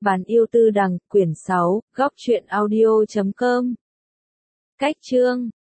Bản yêu tư đằng, quyển 6, góc truyện audio.com. Cách chương